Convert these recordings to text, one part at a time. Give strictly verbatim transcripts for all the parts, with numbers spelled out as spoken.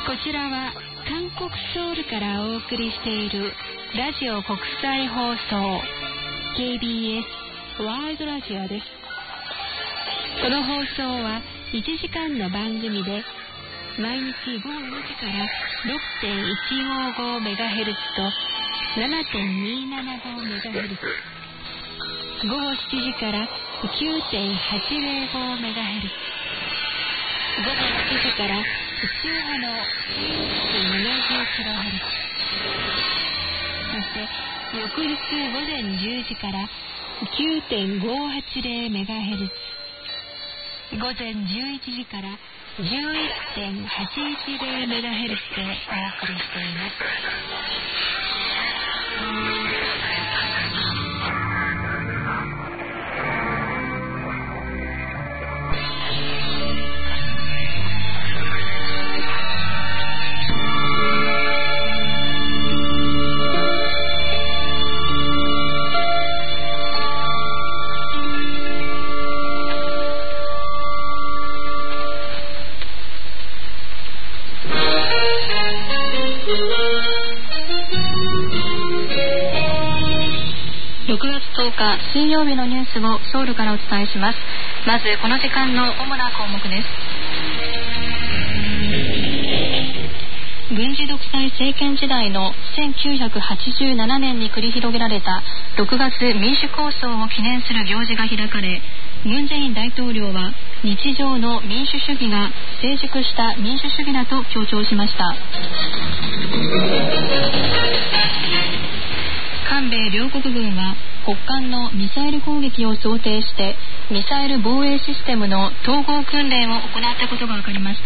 こちらは韓国ソウルからお送りしているラジオ国際放送 ケービーエス ワールドラジオです。この放送はいちじかんの番組で毎日ごごにじから ろくてんいちごごメガヘルツ と ななてんにななごメガヘルツ、 午後しちじから きゅうてんはちぜろごメガヘルツ、 午後はちじから周波の きゅうてんななじゅうキロヘルツ、 そして翌日午前じゅうじから きゅうてんごはちぜろメガヘルツ、 午前じゅういちじから じゅういってんはちいちぜろメガヘルツ でお送りしています。ろくがつとおか水曜日のニュースをソウルからお伝えします。まずこの時間の主な項目です。軍事独裁政権時代のせんきゅうひゃくはちじゅうななねんに繰り広げられたろくがつ民主構想を記念する行事が開かれ、ムン・ジェイン大統領は日常の民主主義が成熟した民主主義だと強調しました。韓米両国軍は北韓のミサイル攻撃を想定してミサイル防衛システムの統合訓練を行ったことが分かりました。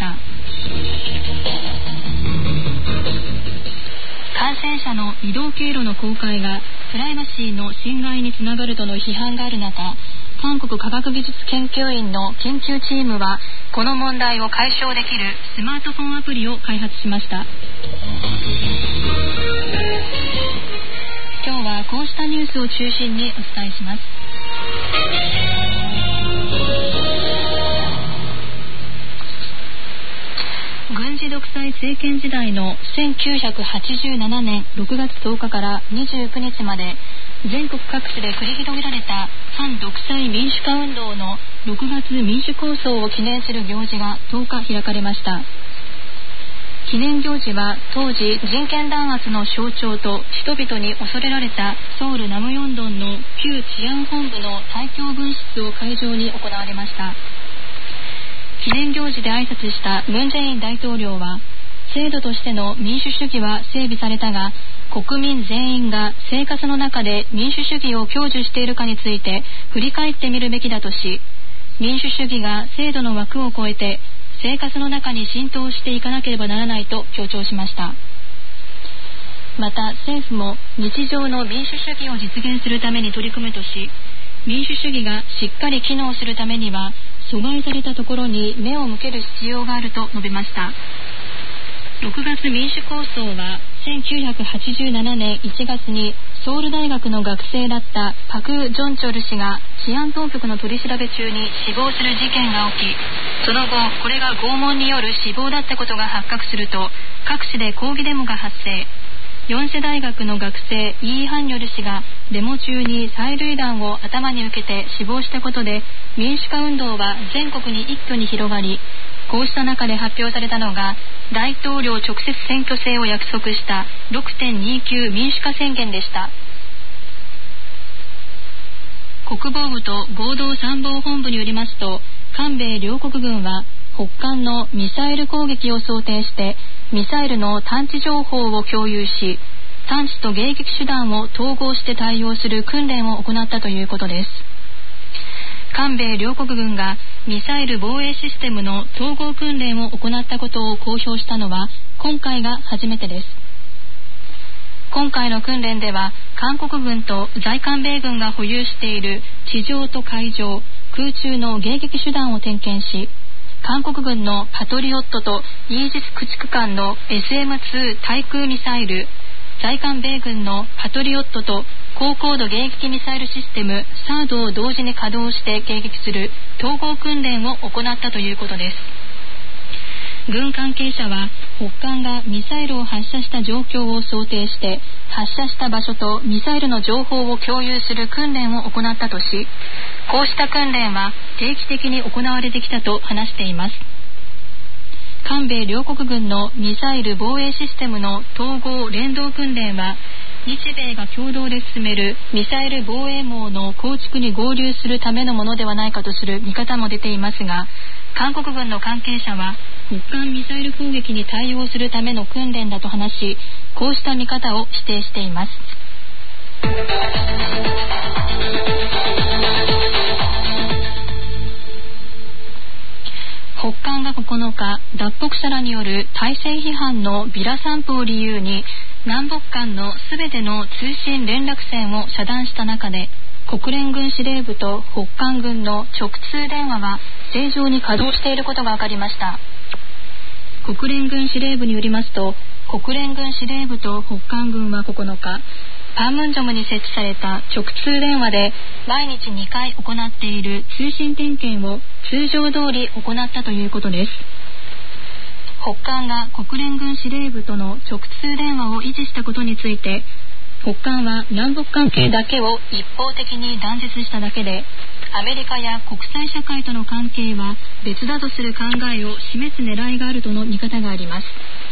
感染者の移動経路の公開がプライバシーの侵害につながるとの批判がある中、韓国科学技術研究院の研究チームはこの問題を解消できるスマートフォンアプリを開発しました。今日はこうしたニュースを中心にお伝えします。軍事独裁政権時代のせんきゅうひゃくはちじゅうななねんろくがつとおかからにじゅうくにちまで全国各地で繰り広げられた反独裁民主化運動のろくがつ民主構想を記念する行事がとおか開かれました。記念行事は当時人権弾圧の象徴と人々に恐れられたソウルナムヨンドンの旧治安本部の大教分室を会場に行われました。記念行事で挨拶したムン・ジェイン大統領は、制度としての民主主義は整備されたが、国民全員が生活の中で民主主義を享受しているかについて振り返ってみるべきだとし、民主主義が制度の枠を超えて生活の中に浸透していかなければならないと強調しました。また政府も日常の民主主義を実現するために取り組むとし、民主主義がしっかり機能するためには阻害されたところに目を向ける必要があると述べました。ろくがつ民主構想はせんきゅうひゃくはちじゅうななねんいちがつにソウル大学の学生だったパク・ジョンチョル氏が治安当局の取り調べ中に死亡する事件が起き、その後これが拷問による死亡だったことが発覚すると各地で抗議デモが発生。ヨンセ大学の学生イー・ハンニョル氏がデモ中に催涙弾を頭に受けて死亡したことで民主化運動は全国に一挙に広がり、こうした中で発表されたのが大統領直接選挙制を約束した ろくてんにきゅう 民主化宣言でした。国防部と合同参謀本部によりますと、韓米両国軍は北韓のミサイル攻撃を想定してミサイルの探知情報を共有し、探知と迎撃手段を統合して対応する訓練を行ったということです。韓米両国軍がミサイル防衛システムの統合訓練を行ったことを公表したのは今回が初めてです。今回の訓練では韓国軍と在韓米軍が保有している地上と海上、空中の迎撃手段を点検し、韓国軍のパトリオットとイージス駆逐艦の エスエムツー 対空ミサイル、在韓米軍のパトリオットと高高度迎撃ミサイルシステムサードを同時に稼働して迎撃する統合訓練を行ったということです。軍関係者は北韓がミサイルを発射した状況を想定して発射した場所とミサイルの情報を共有する訓練を行ったとし、こうした訓練は定期的に行われてきたと話しています。韓米両国軍のミサイル防衛システムの統合連動訓練は、日米が共同で進めるミサイル防衛網の構築に合流するためのものではないかとする見方も出ていますが、韓国軍の関係者は北韓ミサイル攻撃に対応するための訓練だと話し、こうした見方を否定しています。北韓がここのか、脱北者らによる体制批判のビラ散布を理由に南北間のすべての通信連絡線を遮断した中で、国連軍司令部と北韓軍の直通電話は正常に稼働していることが分かりました。国連軍司令部によりますと、国連軍司令部と北韓軍はここのか、パンムンジョムに設置された直通電話で毎日にかい行っている通信点検を通常通り行ったということです。北韓が国連軍司令部との直通電話を維持したことについて、北韓は南北関係だけを一方的に断絶しただけで、アメリカや国際社会との関係は別だとする考えを示す狙いがあるとの見方があります。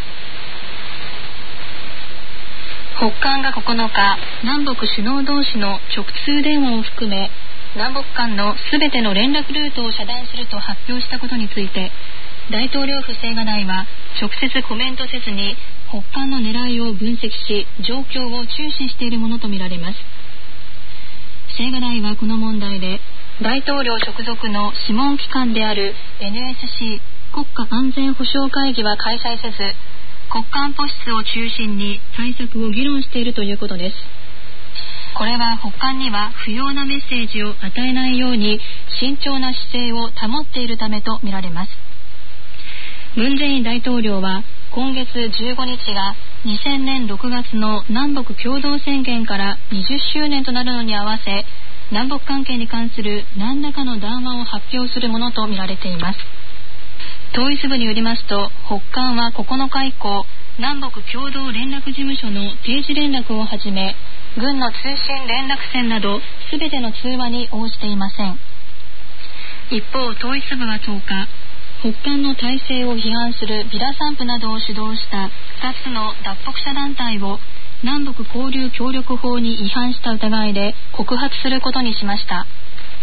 北韓がここのか、南北首脳同士の直通電話を含め南北間のすべての連絡ルートを遮断すると発表したことについて、大統領府青瓦台は直接コメントせずに北韓の狙いを分析し、状況を注視しているものとみられます。青瓦台はこの問題で、大統領直属の諮問機関である エヌエスシー 国家安全保障会議は開催せず、国家安保室を中心に対策を議論しているということです。これは北韓には不要なメッセージを与えないように慎重な姿勢を保っているためとみられます。ムン・ジェイン大統領は今月じゅうごにちがにせんねんろくがつの南北共同宣言からにじゅっしゅうねんとなるのに合わせ、南北関係に関する何らかの談話を発表するものとみられています。統一部によりますと、北韓はここのか以降、南北共同連絡事務所の定時連絡をはじめ、軍の通信連絡線などすべての通話に応じていません。一方、統一部はとおか、北韓の体制を批判するビラ散布などを主導したふたつの脱北者団体を南北交流協力法に違反した疑いで告発することにしました。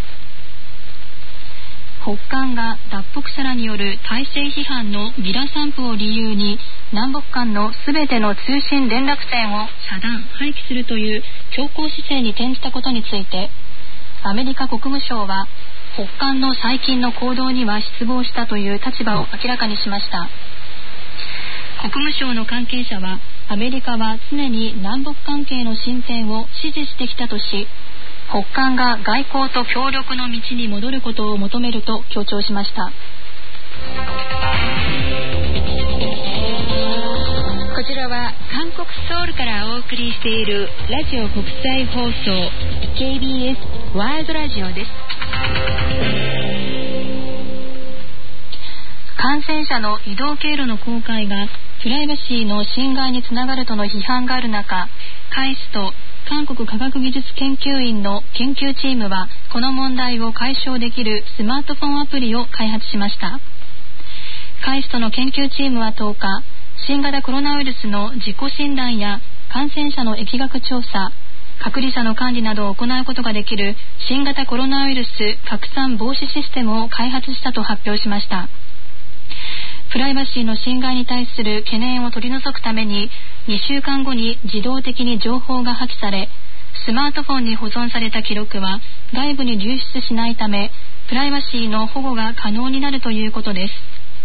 北韓が脱北者らによる体制批判のビラ散布を理由に南北間のすべての通信連絡線を遮断・廃棄するという強硬姿勢に転じたことについて、アメリカ国務省は北韓の最近の行動には失望したという立場を明らかにしました。国務省の関係者は、アメリカは常に南北関係の進展を支持してきたとし、北韓が外交と協力の道に戻ることを求めると強調しました。こちらは韓国ソウルからお送りしているラジオ国際放送 ケービーエス ワールドラジオです。感染者の移動経路の公開がプライバシーの侵害につながるとの批判がある中、カイスト韓国科学技術研究院の研究チームはこの問題を解消できるスマートフォンアプリを開発しました。カイストの研究チームはとおか、新型コロナウイルスの自己診断や感染者の疫学調査、隔離者の管理などを行うことができる新型コロナウイルス拡散防止システムを開発したと発表しました。プライバシーの侵害に対する懸念を取り除くためににしゅうかんごに自動的に情報が破棄され、スマートフォンに保存された記録は外部に流出しないため、プライバシーの保護が可能になるということです。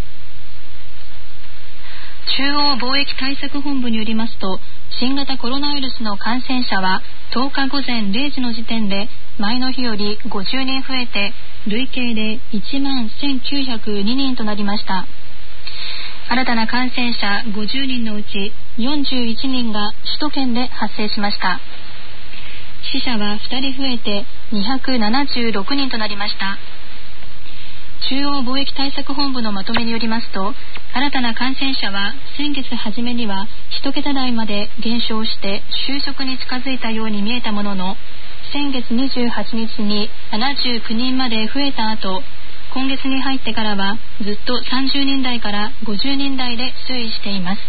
中央防疫対策本部によりますと、新型コロナウイルスの感染者はとおかごぜんれいじの時点で前の日よりごじゅうにん増えて、累計でいちまんせんきゅうひゃくににんとなりました。新たな感染者ごじゅうにんのうちよんじゅういちにんが首都圏で発生しました。死者はふたり増えてにひゃくななじゅうろくにんとなりました。 中央防疫対策本部のまとめによりますと、新たな感染者は先月初めには一桁台まで減少して収束に近づいたように見えたものの、先月にじゅうはちにちにななじゅうきゅうにんまで増えた後、今月に入ってからはずっとさんじゅうにん台からごじゅうにん台で推移しています。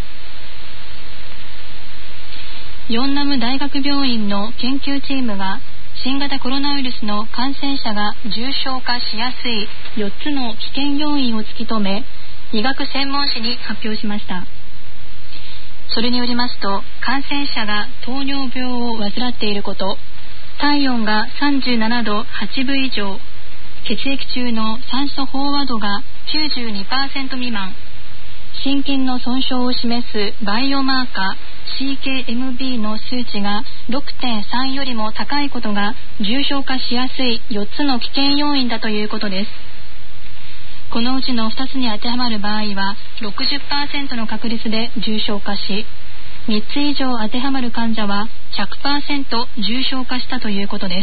ヨンナム大学病院の研究チームが新型コロナウイルスの感染者が重症化しやすいよっつの危険要因を突き止め、医学専門誌に発表しました。それによりますと、感染者が糖尿病を患っていること、体温がさんじゅうななどはちぶ以上、血液中の酸素飽和度が きゅうじゅうにパーセント 未満、心筋の損傷を示すバイオマーカー シーケーエムビー の数値が ろくてんさん よりも高いことが重症化しやすいよっつの危険要因だということです。このうちのふたつに当てはまる場合は ろくじゅっパーセント の確率で重症化し、みっつ以上当てはまる患者は ひゃくパーセント 重症化したということです。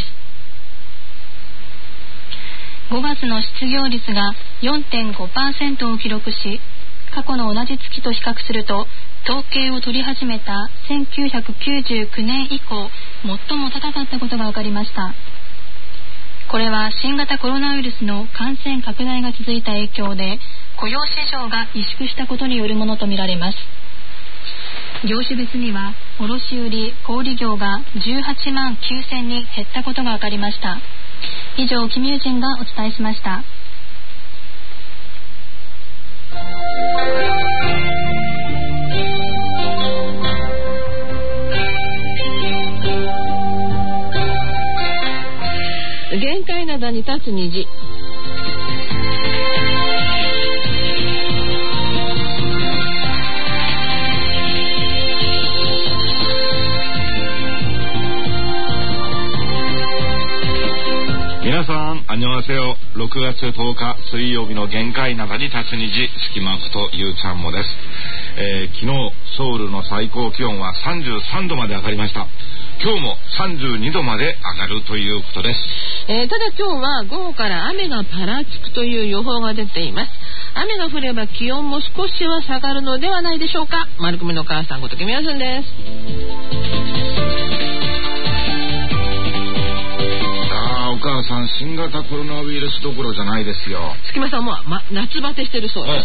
ごがつの失業率が よんてんごパーセント を記録し、過去の同じ月と比較すると統計を取り始めたせんきゅうひゃくきゅうじゅうきゅうねん以降最も高かったことが分かりました。これは新型コロナウイルスの感染拡大が続いた影響で雇用市場が萎縮したことによるものとみられます。業種別には卸売小売業がじゅうはちまんきゅうせんにん減ったことが分かりました。以上、キミュージンがお伝えしました。 限界灘に立つ虹。 皆さん、あんにょはせよ。ろくがつとおか水曜日の限界灘に立つ虹、隙間ことゆうちゃんもです。えー、昨日ソウルの最高気温はさんじゅうさんどまで上がりました。今日もさんじゅうにどまで上がるということです。 えー、ただ今日は午後から雨がぱらつくという予報が出ています。雨が降れば気温も少しは下がるのではないでしょうか。丸組の母さんこときみやすんです。 あー、お母さん、新型コロナウイルスどころじゃないですよ。 月間さんも、ま、夏バテしてるそうです。はい、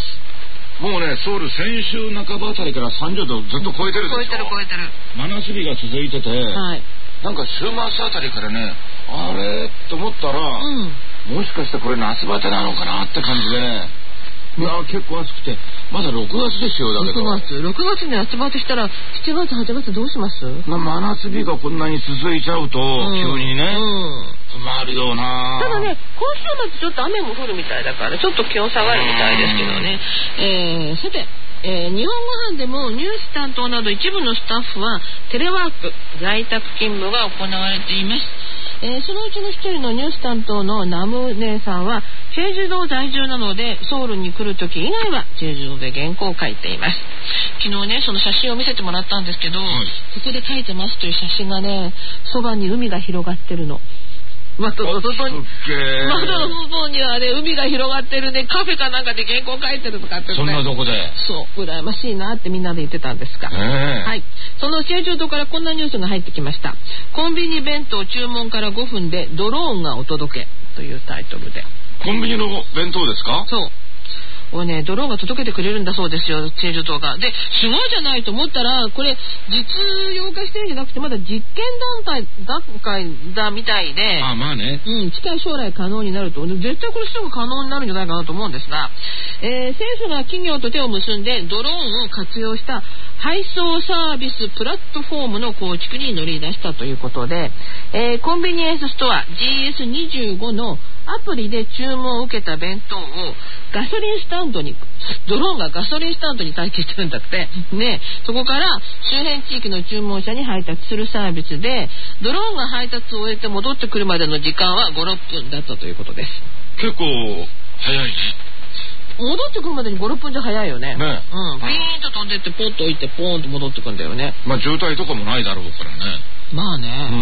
もうね、ソウル先週半ばあたりからさんじゅうどずっと超えてるでしょ。 超えてる超えてる。 真夏日が続いてて、はい、なんか週末あたりからね、あれと思ったら、うん、もしかしてこれ夏バテなのかなって感じで、いや結構暑くて、まだろくがつですよ。だけどろくがつろくがつに夏バテしたらしちがつはちがつどうします？ まあ、真夏日がこんなに続いちゃうと、うん、急にね、うん、回るよな。 ただね、今週末ちょっと雨も降るみたいだからちょっと気温下がるみたいですけどね。えー、さて、えー、日本語班でもニュース担当など一部のスタッフはテレワーク在宅勤務が行われています。えー、そのうちの一人のニュース担当のナム姉さんはチェジュ島在住なのでソウルに来る時以外はチェジュ島で原稿を書いています。昨日ね、その写真を見せてもらったんですけど、はい、ここで書いてますという写真がね、そばに海が広がってるの。窓の外に窓の外にはね、海が広がってるね、カフェかなんかで原稿書いてるとかって、ね、 そんなとこでそう羨ましいなってみんなで言ってたんですが、はい、そのチェジュ島からこんなニュースが入ってきました。コンビニ弁当注文からごふんでドローンがお届けというタイトルで。 コンビニの弁当ですか？ そうをね、ドローンが届けてくれるんだそうですよ、チェジュ島が。で、すごいじゃないと思ったら、これ実用化してるんじゃなくてまだ実験段階段階だみたいで、 あ、まあね、 うん、近い将来可能になると、絶対これすぐ可能になるんじゃないかなと思うんですが、えー、政府が企業と手を結んでドローンを活用した配送サービスプラットフォームの構築に乗り出したということで、えー、コンビニエンスストア ジーエスにじゅうご のアプリで注文を受けた弁当をガソリンスタンドに、ドローンがガソリンスタンドに待機してるんだってね。そこから周辺地域の注文者に配達するサービスで、ドローンが配達を終えて戻ってくるまでの時間はご、ろっぷんだったということです。 結構早いね。 戻ってくるまでにご、ろっぷんじゃ早いよね。ね、うん、ピーンと飛んでってポッと置いてポーンと戻ってくるんだよね。 まあ渋滞とかもないだろうからね。 まあね、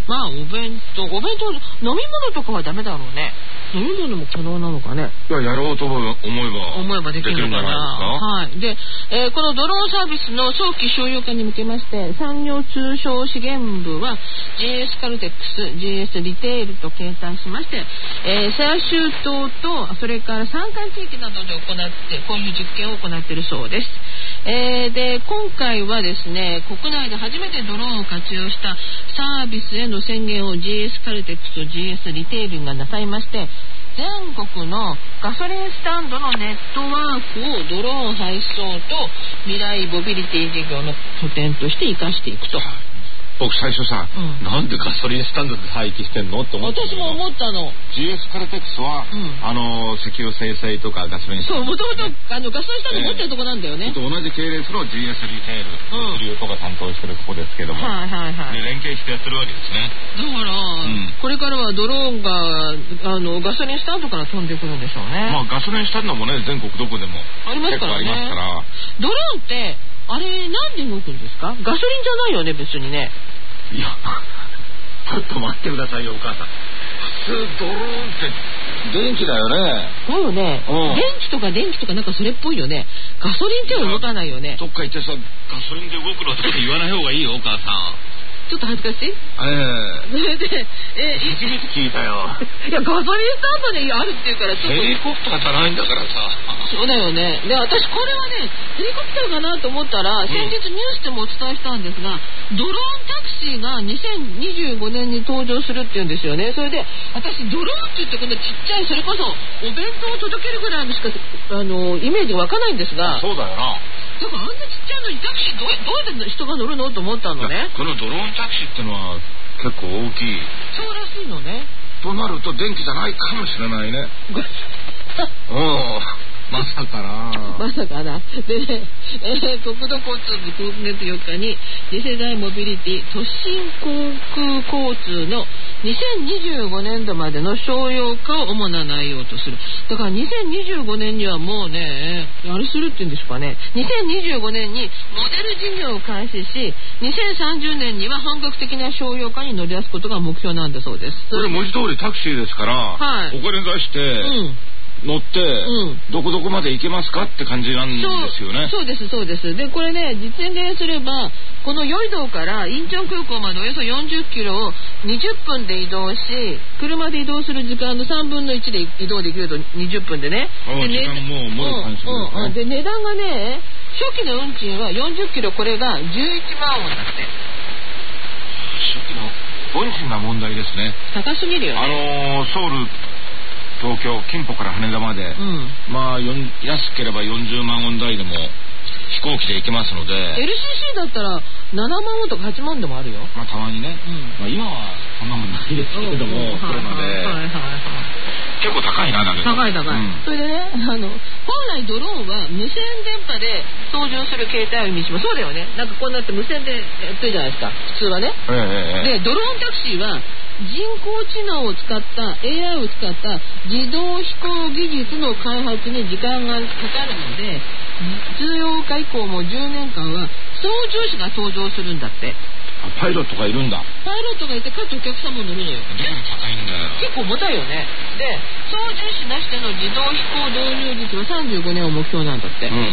まあお弁当お弁当飲み物とかはダメだろうね。飲み物も可能なのかね。 いや、やろうと思えば思えばできるのかな。はい。で、えー、このドローンサービスの早期商用化に向けまして産業通商資源部は ジーエス カルテックス ジーエス リテールと携帯しまして、えー、最終島とそれから山間地域などで行ってこういう実験を行っているそうです。えー、で今回はですね、国内で初めてドローンを活用したサービスへの宣言を ジーエス カルテックスと ジーエス リテールがなさいまして、全国のガソリンスタンドのネットワークをドローン配送と未来モビリティ事業の拠点として生かしていくと。 僕最初さ、うん、なんでガソリンスタンドで廃棄してんのって思ったけど、 私も思ったの。 ジーエス カルテックスは、うん、あの石油精製とかガソリンスタンド、 そう、もともとガソリンスタンド持ってるとこなんだよね、えー、 同じ系列の ジーエス リテール、物流とか担当してるとこですけども、 はいはいはい、 で連携してやってるわけですね。 だから、うん、これからはドローンがあのガソリンスタンドから飛んでくるんでしょうね。 まあガソリンスタンドもね、全国どこでもありますからね。 結構ありますから。 ドローンってあれなんで動くんですか？ガソリンじゃないよね、別にね。 いや、ちょっと待ってくださいよ、お母さん。普通ドローンって電気だよね。 そうよね、うん、電気とか電気とかなんかそれっぽいよね。ガソリンっては動かないよね。 どっか行ってさ、ガソリンで動くのとか言わない方がいいよ、お母さん。 ちょっと恥ずかしい。ええそれで、えー、初めて聞いたよ。 いや、ガソリンスタンドにあるっていうからちょっと。 ヘリコプターじゃないんだからさ。 そうだよね。で、私これはね、ヘリコプターかなと思ったら、先日ニュースでもお伝えしたんですが、ドローンタクシーがにせんにじゅうごねんに登場するっていうんですよね。それで、私ドローンって言ってこのちっちゃい、それこそお弁当を届けるぐらいのしかあのイメージ湧かないんですが。 そうだよな。 だからあんなちっちゃいのにタクシーどうどうやって人が乗るのと思ったのね。 このドローンタクシーってのは結構大きい。 そうらしいのね。 となると電気じゃないかもしれないね。おお。まさかなまさかなでね、えー、国土交通部今月よっかに次世代モビリティ都心航空交通のにせんにじゅうごねんどまでの商用化を主な内容とする。だからにせんにじゅうごねんにはもうね、あれするっていうんですかね、にせんにじゅうごねんにモデル事業を開始しにせんさんじゅうねんには本格的な商用化に乗り出すことが目標なんだそうです。 これ文字通りタクシーですから、はい、お金出して、うん乗って、うん、どこどこまで行けますかって感じなんですよね。 そうですそうです。でこれね、実演すればこのヨイドからインチョン空港までおよそよんじゅっキロをにじゅっぷんで移動し、車で移動する時間のさんぶんのいちで移動できるとにじゅっぷんでね。で時間ももろ短縮ですね。 で値段がね、初期の運賃はよんじゅっキロ、これがじゅういちまんウォンだって。 初期の運賃が問題ですね。 高すぎるよね。 あのー、ソウル東京金浦から羽田まで、うん、まあよん安ければよんじゅうまんウォン台でも飛行機で行けますので、 エルシーシー だったらななまんウォンとかはちまんでもあるよ。 まあたまにね、うんまあ、今はそんなもんないですけれども、コロナで結構高いな。だけど高い高い、うん、それでね、あの本来ドローンは無線電波で操縦する携帯を意味します。そうだよね、なんかこうなって無線でやってるじゃないですか普通はね、ええ、でドローンタクシーは人工知能を使った エーアイ を使った自動飛行技術の開発に時間がかかるので、実用化以降もじゅうねんかんは操縦士が登場するんだって。 パイロットがいるんだ。 パイロットがいて、かつお客さんも乗るのよ。 だから高いんだよ。 結構重たいよね。で操縦士なしでの自動飛行導入率はさんじゅうごねんを目標なんだって。うんうんうん、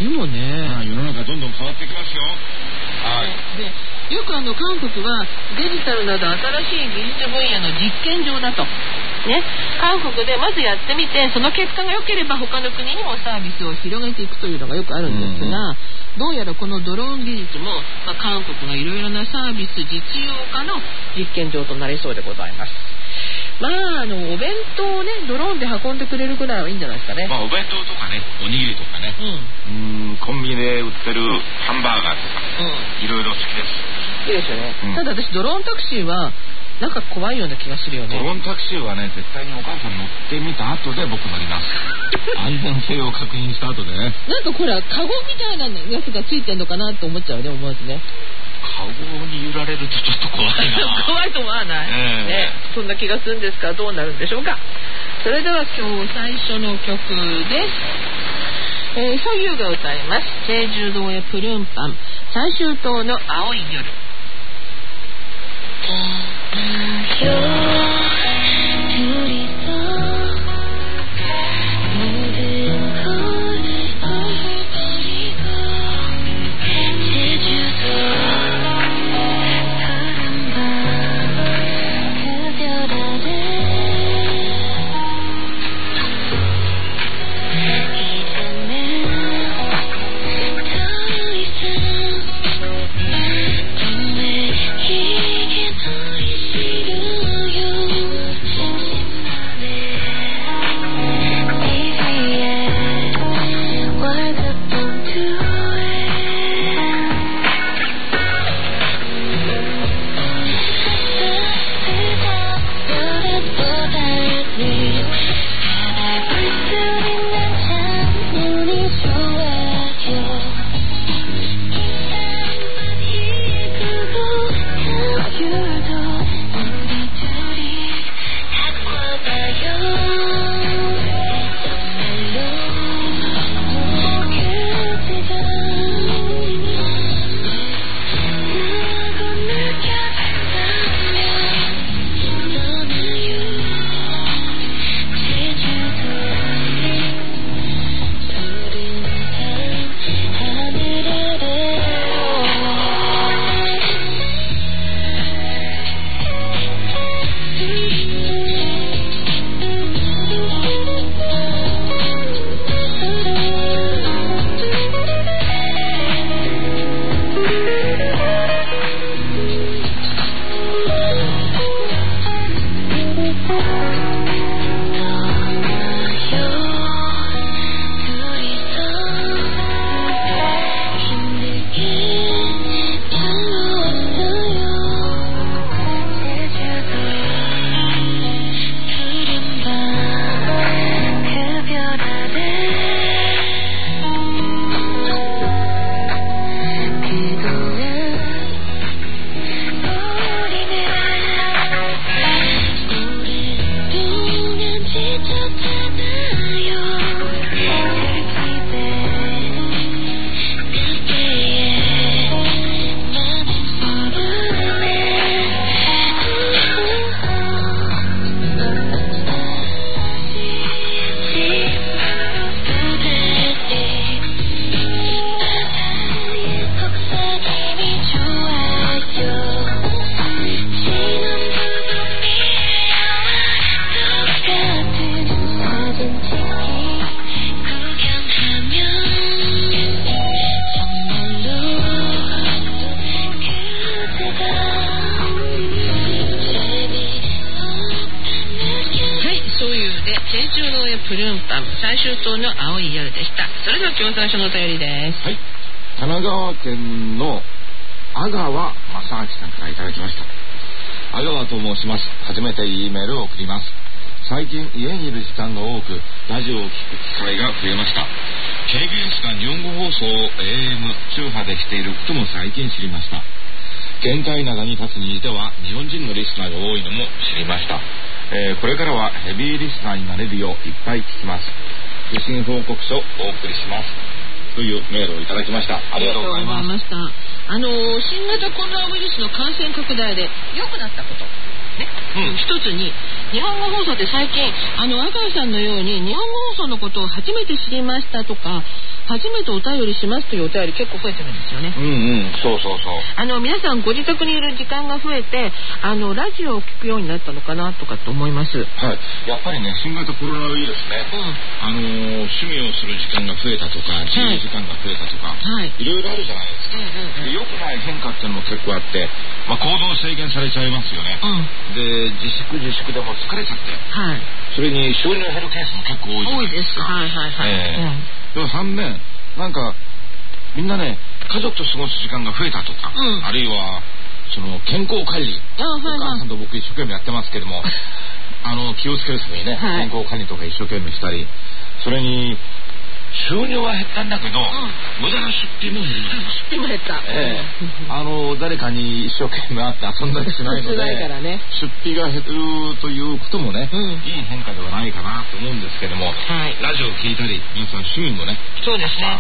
でもね、 まあ、世の中どんどん変わってきますよ。はい。 でよくあの韓国はデジタルなど新しい技術分野の実験場だと、ね、韓国でまずやってみて、その結果が良ければ他の国にもサービスを広げていくというのがよくあるんですが、うん、どうやらこのドローン技術も、まあ、韓国のいろいろなサービス実用化の実験場となりそうでございます。まあ、あのお弁当をねドローンで運んでくれるぐらいはいいんじゃないですかね。 まあ、お弁当とかね、おにぎりとかね、うん、うーんコンビニで売ってるハンバーガーとか、うん、いろいろ好きです。 いいですよね、うん、ただ私ドローンタクシーはなんか怖いような気がするよね。 ドローンタクシーはね、絶対にお母さん乗ってみた後で僕乗ります安全性を確認した後でね。 なんかこれカゴみたいなやつがついてんのかなと思っちゃうね、思わずね。 カゴに揺られるとちょっと怖いな怖いと思わない、えーね、そんな気がするんですが、どうなるんでしょうか。それでは今日最初の曲です。えー、ソユが歌いますチェジュ島へプルンパン最終島の青い夜。 最終島の青い夜でした。それでは今日最初のお便りです。 はい、神奈川県の阿川正明さんからいただきました。阿川と申します。初めて E メールを送ります。最近家にいる時間が多くラジオを聞く機会が増えました。 ケービーエス が日本語放送を エーエム 中波でしていることも最近知りました。限界灘に立つ虹では日本人のリスナーが多いのも知りました。えー、これからはヘビーリスナーになれるよういっぱい聞きます。受信報告書をお送りしますというメールをいただきました。ありがとうございます。 あのー、新型コロナウイルスの感染拡大で良くなったことね、うん、一つに日本語放送って最近あの阿川さんのように日本語放送のことを初めて知りましたとか初めてお便りしますというお便り結構増えてるんですよね。 うんうん、そうそうそう。 あの皆さんご自宅にいる時間が増えてあのラジオを聞くようになったのかなとかと思います。 はい、やっぱりね新型コロナウイルスね、うん、あのー、趣味をする時間が増えたとか自由時間が増えたとか、はい、いろいろあるじゃないですか。うんうんうん、で良くない変化っていうのも結構あって、まあ、行動制限されちゃいますよね。うん、で自粛自粛でも疲れちゃって、はい、それに収入減るケースも結構多いじゃないですか。 多いです。はいはいはい。えーうん、でも反面なんかみんなね家族と過ごす時間が増えたとか、うん、あるいはその健康管理、お母さんと僕一生懸命やってますけどもあの気をつけるためにね、はい、健康管理とか一生懸命したり、それに収入は減ったんだけど、うん、無駄な出費も減りました。 出費も減った、 えー、あの誰かに一生懸命会って遊んだりしないのでね、出費が減るということもね、うん、いい変化ではないかなと思うんですけども、はい、ラジオを聞いたり皆さん趣味もねそうですね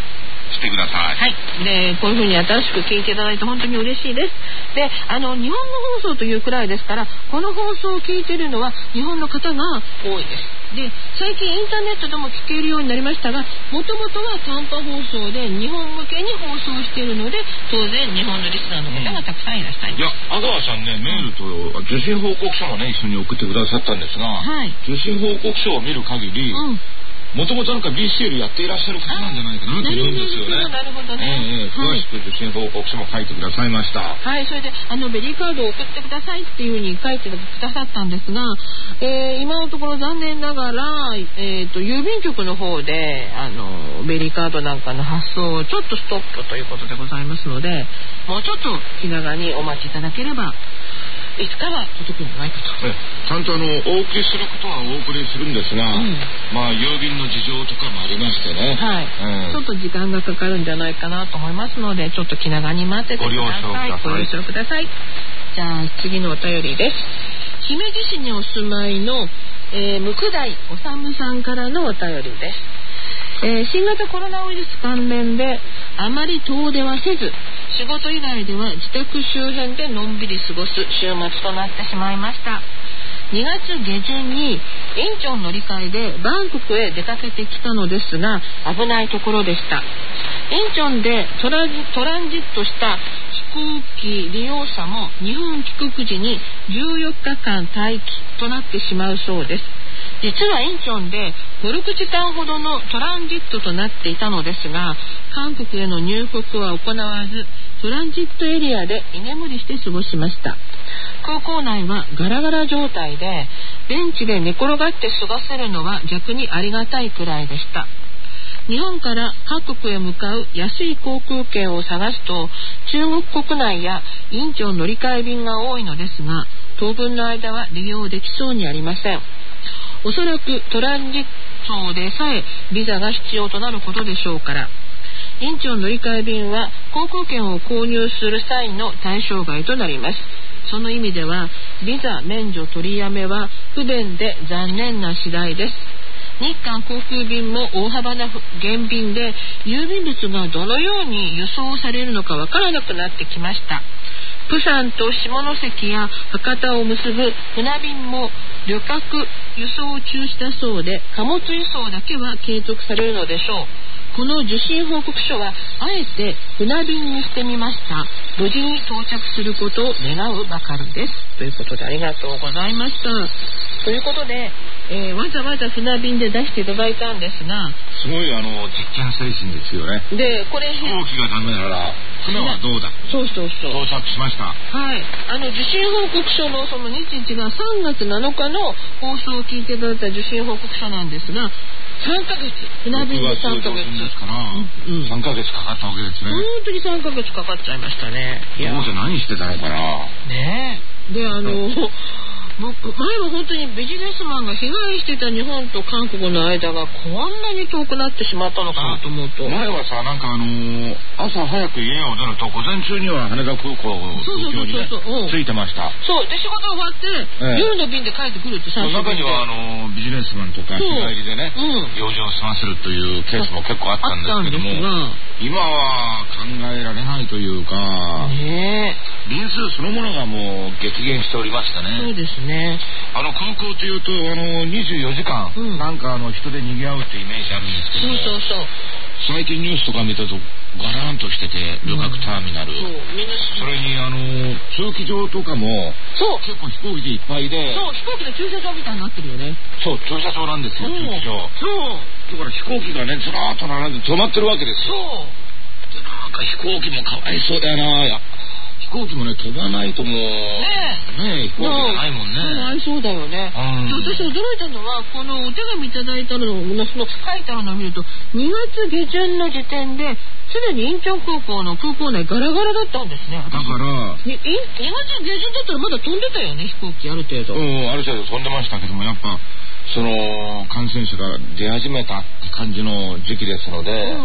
してください。 はい。で、こういうふうに新しく聞いていただいて本当に嬉しいです。で、あの日本語放送というくらいですから、この放送を聞いているのは日本の方が多いです。で、最近インターネットでも聞けるようになりましたが、もともとは短波放送で日本向けに放送しているので、当然日本のリスナーの方がたくさんいらっしゃいます。 いや、阿川さんね、メールと受信報告書もね、一緒に送ってくださったんですが、はい、受信報告書を見る限り、うん、もともとなんか ビーシーエル やっていらっしゃる方なんじゃないかなと思うんですよね。 なるほどね。 えー、詳しく受信報告書も書いてくださいました。 はい、それであのベリーカードを送ってくださいっていうふうに書いてくださったんですが、えー、今のところ残念ながら、えー、と郵便局の方であのベリーカードなんかの発送をちょっとストップということでございますので、もうちょっと気長にお待ちいただければ。いつから届くんじゃないかと。 ちゃんとあのお送りすることはお送りするんですが、うん、まあ郵便の事情とかもありましてね、 はい、えー、ちょっと時間がかかるんじゃないかなと思いますので、ちょっと気長に待っててください。 ご了承ください。 ご了承ください。じゃあ次のお便りです。姫路市にお住まいの、えー、向大おさむさんからのお便りです。えー、新型コロナウイルス関連であまり遠出はせず、仕事以外では自宅周辺でのんびり過ごす週末となってしまいました。にがつ下旬にインチョン乗り換えでバンコクへ出かけてきたのですが、危ないところでした。インチョンでトランジ、トランジットした飛行機利用者も日本帰国時にじゅうよっかかん待機となってしまうそうです。実はインチョンでご、ろくじかんほどのトランジットとなっていたのですが、韓国への入国は行わず、トランジットエリアで居眠りして過ごしました。空港内はガラガラ状態で、ベンチで寝転がって過ごせるのは逆にありがたいくらいでした。日本から各国へ向かう安い航空券を探すと、中国国内やインチョン乗り換え便が多いのですが、当分の間は利用できそうにありません。おそらくトランジットでさえビザが必要となることでしょうから、インチョン乗り換え便は航空券を購入する際の対象外となります。その意味ではビザ免除取りやめは不便で残念な次第です。日韓航空便も大幅な減便で、郵便物がどのように輸送されるのかわからなくなってきました。プサンと下関や博多を結ぶ船便も旅客輸送中止だそうで、貨物輸送だけは継続されるのでしょう。この受信報告書はあえて船便にしてみました。無事に到着することを願うばかりです。ということでありがとうございました。ということで、えー、わざわざ船便で出していただいたんですが、 すごいあの実験精神ですよね。 で、これ飛行機がダメなら船はどうだ。 そうそうそう。 到着しました。 はい。あの受信報告書のその日時がさんがつなのかの放送を聞いていただいた受信報告書なんですが、さんかげつ、船便でさんかげつですから、うんうん、さんかげつかかったわけですね。 本当にさんかげつかかっちゃいましたね。 どうせ何してたのかな。 ねえ。で、あの、うん前は本当にビジネスマンが被害してた日本と韓国の間がこんなに遠くなってしまったのかなと思うと、 前はさ、なんかあのー、朝早く家を出ると午前中には羽田空港東京にね着いてました。 そうで、仕事終わって、ええ、夜の便で帰ってくるって最初中にはあのー、ビジネスマンとか日帰りでね、うん、用事を済ませるというケースも結構あったんですけども、今は考えられないというか、ね、便数そのものがもう激減しておりましたね。 そうですね。 あの空港というとあのにじゅうよじかん、うん、なんかあの人で賑わうってイメージあるんですけど、 そうそうそう、 最近ニュースとか見たとガランとしてて、旅客ターミナル、うん、そうみんなそれにあの駐機場とかもそう結構飛行機でいっぱいで、 そう飛行機の駐車場みたいになってるよね。 そう駐車場なんですよ、駐機場。そうだから飛行機がねずらーっと並んで止まってるわけですよ。そうでなんか飛行機もかわいそうだよな。飛行機もね飛ばないともうねえねえ飛行機じゃないもんね。 かわいそうだよね。うん、私驚いたのはこのお手紙いただいたののその書いてあるのを見るとにがつげじゅんの時点ですでにインチョン空港の空港内ガラガラだったんですね。 だからにがつげじゅんだったらまだ飛んでたよね、飛行機ある程度。 うんある程度飛んでましたけども、やっぱその感染者が出始めたって感じの時期ですので、うん、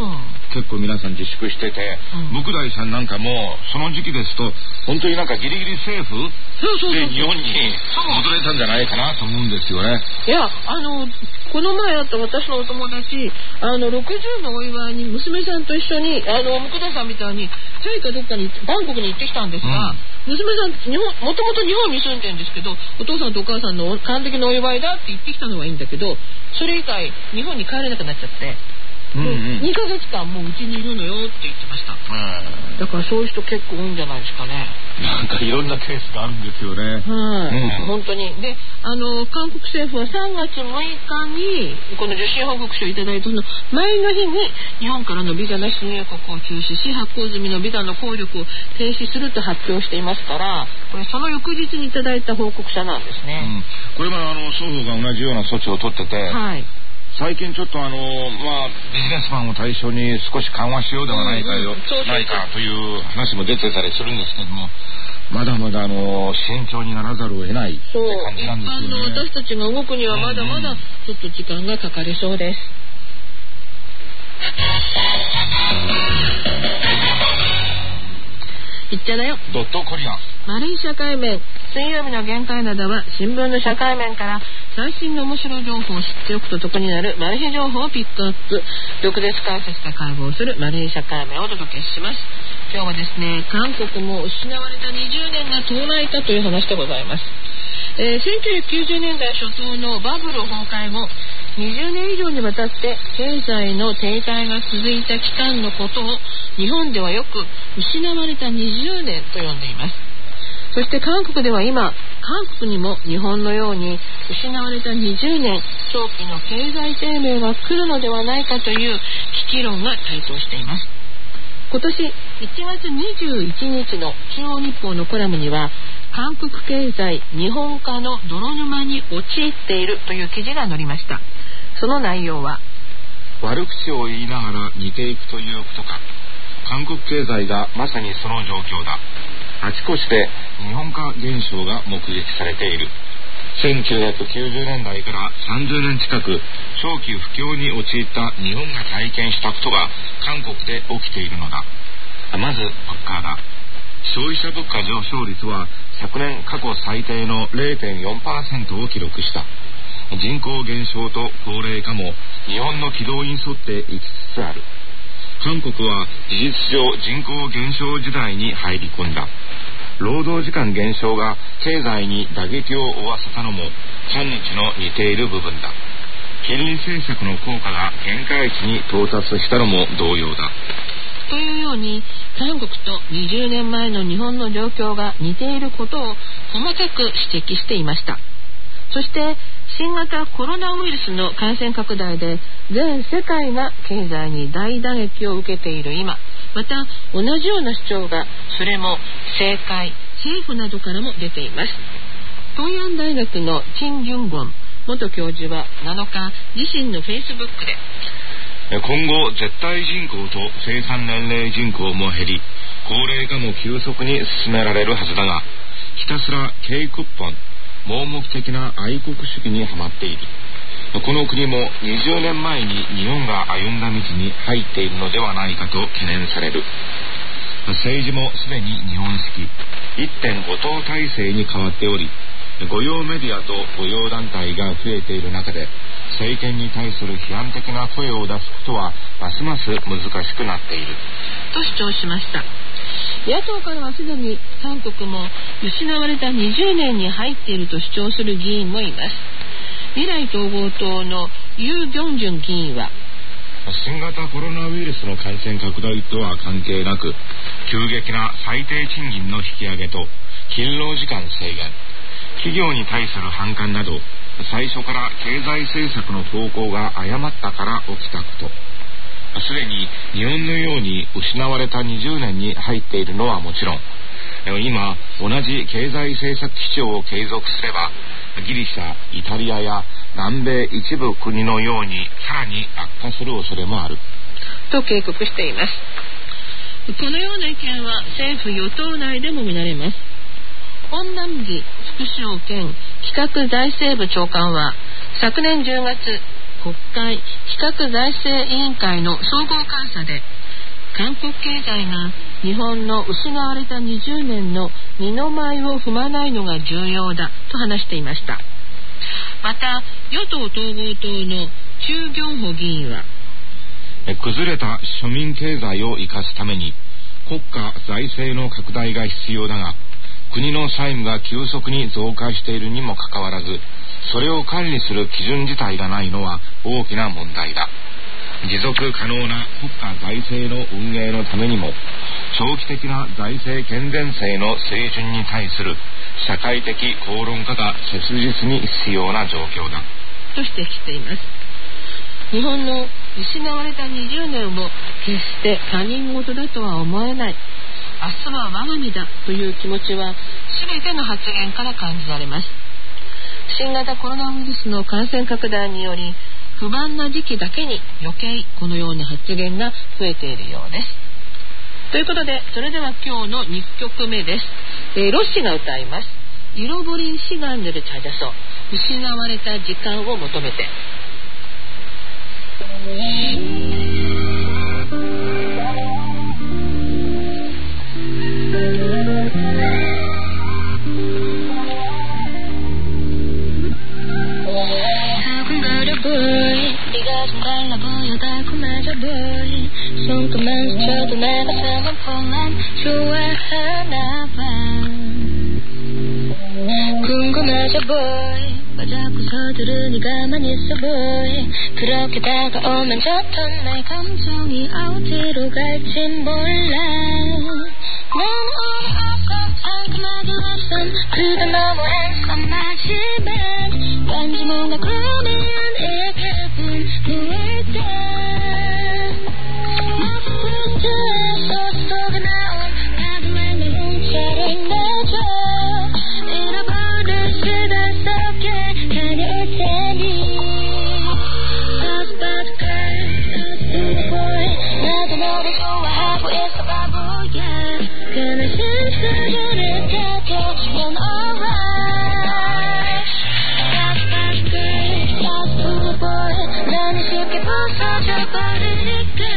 結構皆さん自粛してて、うん、向大さんなんかもその時期ですと本当になんかギリギリセーフで日本に戻れたんじゃないかなと思うんですよね。 いや、あのこの前あった私のお友達、あのろくじゅうのお祝いに娘さんと一緒に、あの向大さんみたいにタイかどっかにバンコクに行ってきたんですが、うん、娘さん日本もともと日本に住んでるんですけど、お父さんとお母さんの還暦のお祝いだって言ってきたのはいいんだけど、それ以外日本に帰れなくなっちゃって、うんうん、にかげつかんもううちにいるのよって言ってました。だからそういう人結構多いんじゃないですかね。 なんかいろんなケースがあるんですよね。はい、 うん、本当に。で、あの韓国政府はさんがつむいかにこの受信報告書をいただいたその前の日に日本からのビザなし入国を中止し、発行済みのビザの効力を停止すると発表していますから、これその翌日にいただいた報告書なんですね。うん、 これもあの双方が同じような措置を取ってて、はい、最近ちょっとあの、まあ、ビジネスマンを対象に少し緩和しようではないかよ、ないかという話も出てたりするんですけども、まだまだあの慎重にならざるを得ないって感じなんですよね。 一般の私たちが動くにはまだまだちょっと時間がかかりそうです。いっちゃだよ。 ドットコリアンマリン社会面、水曜日の限界などは新聞の社会面から最新の面白い情報を知っておくと得になるマル秘情報をピックアップ、毒舌解説で解剖するマリン社会面をお届けします。今日はですね、韓国も失われたにじゅうねんが到来かという話でございます。えー、せんきゅうひゃくきゅうじゅうねんだい初頭のバブル崩壊後、にじゅうねん以上にわたって経済の停滞が続いた期間のことを日本ではよく失われたにじゅうねんと呼んでいます。そして韓国では今、韓国にも日本のように失われたにじゅうねん、長期の経済低迷が来るのではないかという危機論が台頭しています。今年いちがつにじゅういちにちの中央日報のコラムには、韓国経済日本化の泥沼に陥っているという記事が載りました。その内容は、 悪口を言いながら似ていくということか。韓国経済がまさにその状況だ。あちこちで日本化現象が目撃されている。せんきゅうひゃくきゅうじゅうねんだいからさんじゅうねん近く長期不況に陥った日本が体験したことが韓国で起きているのだ。まず物価だ。消費者物価上昇率は昨年過去最低の れいてんよんパーセント を記録した。人口減少と高齢化も日本の軌道に沿っていきつつある。韓国は事実上人口減少時代に入り込んだ。労働時間減少が経済に打撃を負わせたのも今日の似ている部分だ。金利政策の効果が限界値に到達したのも同様だ。 というように、韓国とにじゅうねんまえの日本の状況が似ていることを細かく指摘していました。そして新型コロナウイルスの感染拡大で全世界が経済に大打撃を受けている今、また同じような主張がそれも政界、政府などからも出ています。東洋大学のチン・ギュンゴン元教授はなのか、自身のフェイスブックで、 今後絶対人口と生産年齢人口も減り、高齢化も急速に進められるはずだが、ひたすら経クッポン、盲目的な愛国主義にはまっている。この国もにじゅうねんまえに日本が歩んだ道に入っているのではないかと懸念される。政治もすでに日本式 いってんご 党体制に変わっており、御用メディアと御用団体が増えている中で、政権に対する批判的な声を出すことはますます難しくなっていると主張しました。野党からはすでに韓国も失われたにじゅうねんに入っていると主張する議員もいます。未来統合党のユ・ギョンジュン議員は、 新型コロナウイルスの感染拡大とは関係なく、急激な最低賃金の引き上げと勤労時間制限、企業に対する反感など、最初から経済政策の方向が誤ったから起きたこと、すでに日本のように失われたにじゅうねんに入っているのはもちろん、今同じ経済政策基調を継続すれば、ギリシャ、イタリアや南米一部国のようにさらに悪化する恐れもあると警告しています。このような意見は政府与党内でも見られます。ホン・ナムギ副首相兼企画財政部長官は、昨年じゅうがつ国会企画財政委員会の総合監査で韓国経済が日本の失われたにじゅうねんの二の舞を踏まないのが重要だと話していました。また与党統合党のチュ・ギョンホ議員は、 崩れた庶民経済を生かすために国家財政の拡大が必要だが、国の債務が急速に増加しているにもかかわらず、それを管理する基準自体がないのは大きな問題だ。持続可能な国家財政の運営のためにも、長期的な財政健全性の水準に対する社会的討論化が切実に必要な状況だと指摘しています。日本の失われたにじゅうねんを決して他人事だとは思えない、明日は我が身だという気持ちは全ての発言から感じられます。新型コロナウイルスの感染拡大により不満な時期だけに余計このような発言が増えているようです。ということで、それでは今日のにきょくめです。えー、ロッシが歌います。잃어버린 시간을 찾아서、失われた時間を求めて。 네가 좀 달라 보여 달콤해져 보이 손끝만 스쳐도 내 가슴은 폴란 좋아하나 봐 궁금해져 보이 왜 자꾸 서두르니 가만히 있어 보이 그렇게 다가오면 좋던 내 감정이 어디로 갈진 몰라 난 오늘 없어 상큼하게 웃음 그대 너무 handsome 마지막 왠지 뭔가 그러면 이 기분 누울 때 모습 속에 나온 나도만 내 훔쳐를 내줘 잃어버린 시간 속에 다닐 테니 That's bad girl, that's good boy 나도 너를 좋아하고 있어 바보야 그날 심술을 펴주면 alright That's bad girl, that's good boy 나는 쉽게 부서져 버리니까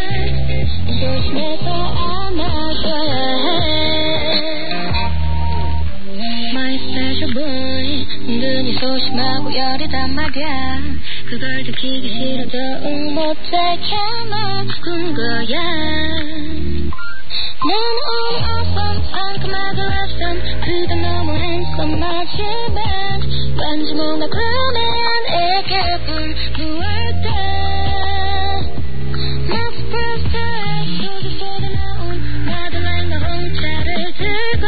조심해서 안아줘야 해 My special boy 은근히 소심하고 여리단 말이야 그걸 들키기 싫어도 응 못해 참아 군 거야 난 오늘 awesome 상큼하게 awesome 그대 너무 handsome 마지막 왠지 뭔가 그러면 이 기분 누울 때 Let's press the 속에 속에 나온 나도 난 너 혼자를 들고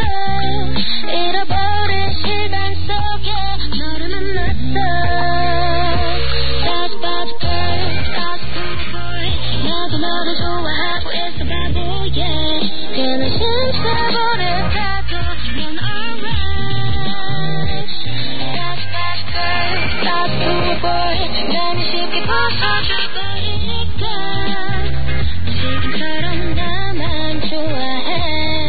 잃어버린 시간 속에 너를 만났어 That's bad girl, that's good boy 나도 너를 좋아하고 있어 바보야 그날 심사보를 타고면 alright That's bad girl, that's good boy 나는 쉽게 벗어져 버리니까 지금처럼 나만 좋아해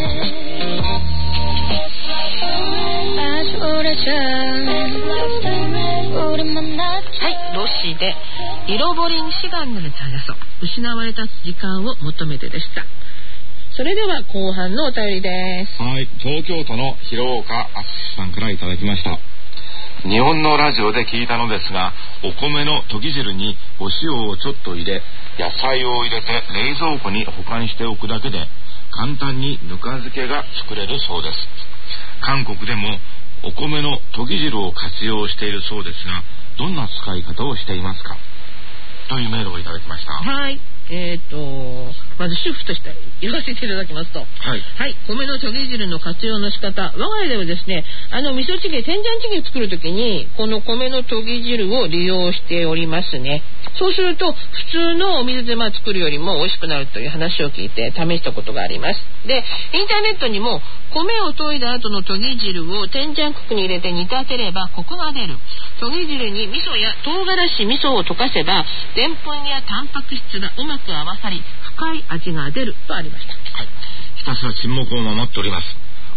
아주 오래전 우리 만났죠 はい、ロッシーで잃어버린 시간을 찾아서失われた時間を求めてでした。それでは後半のお便りです。 はい、東京都の広岡敦さんからいただきました。日本のラジオで聞いたのですが、お米のとぎ汁にお塩をちょっと入れ、野菜を入れて冷蔵庫に保管しておくだけで簡単にぬか漬けが作れるそうです。韓国でもお米のとぎ汁を活用しているそうですが、どんな使い方をしていますかというメールをいただきました。 はい、えーとまず主婦として言わせていただきますと、はい、はい、米のとぎ汁の活用の仕方、我が家ではですね、あの味噌チゲ、天ジャンチゲを作るときにこの米のとぎ汁を利用しておりますね。そうすると普通のお水でまあ作るよりも美味しくなるという話を聞いて試したことがあります。で、インターネットにも米を研いだ後のとぎ汁を天ジャンクに入れて煮立てればコクが出る、とぎ汁に味噌や唐辛子味噌を溶かせばでんぷんやタンパク質がうまく合わさり深い味が出るとありました。 はい、ひたすら沈黙を守っております。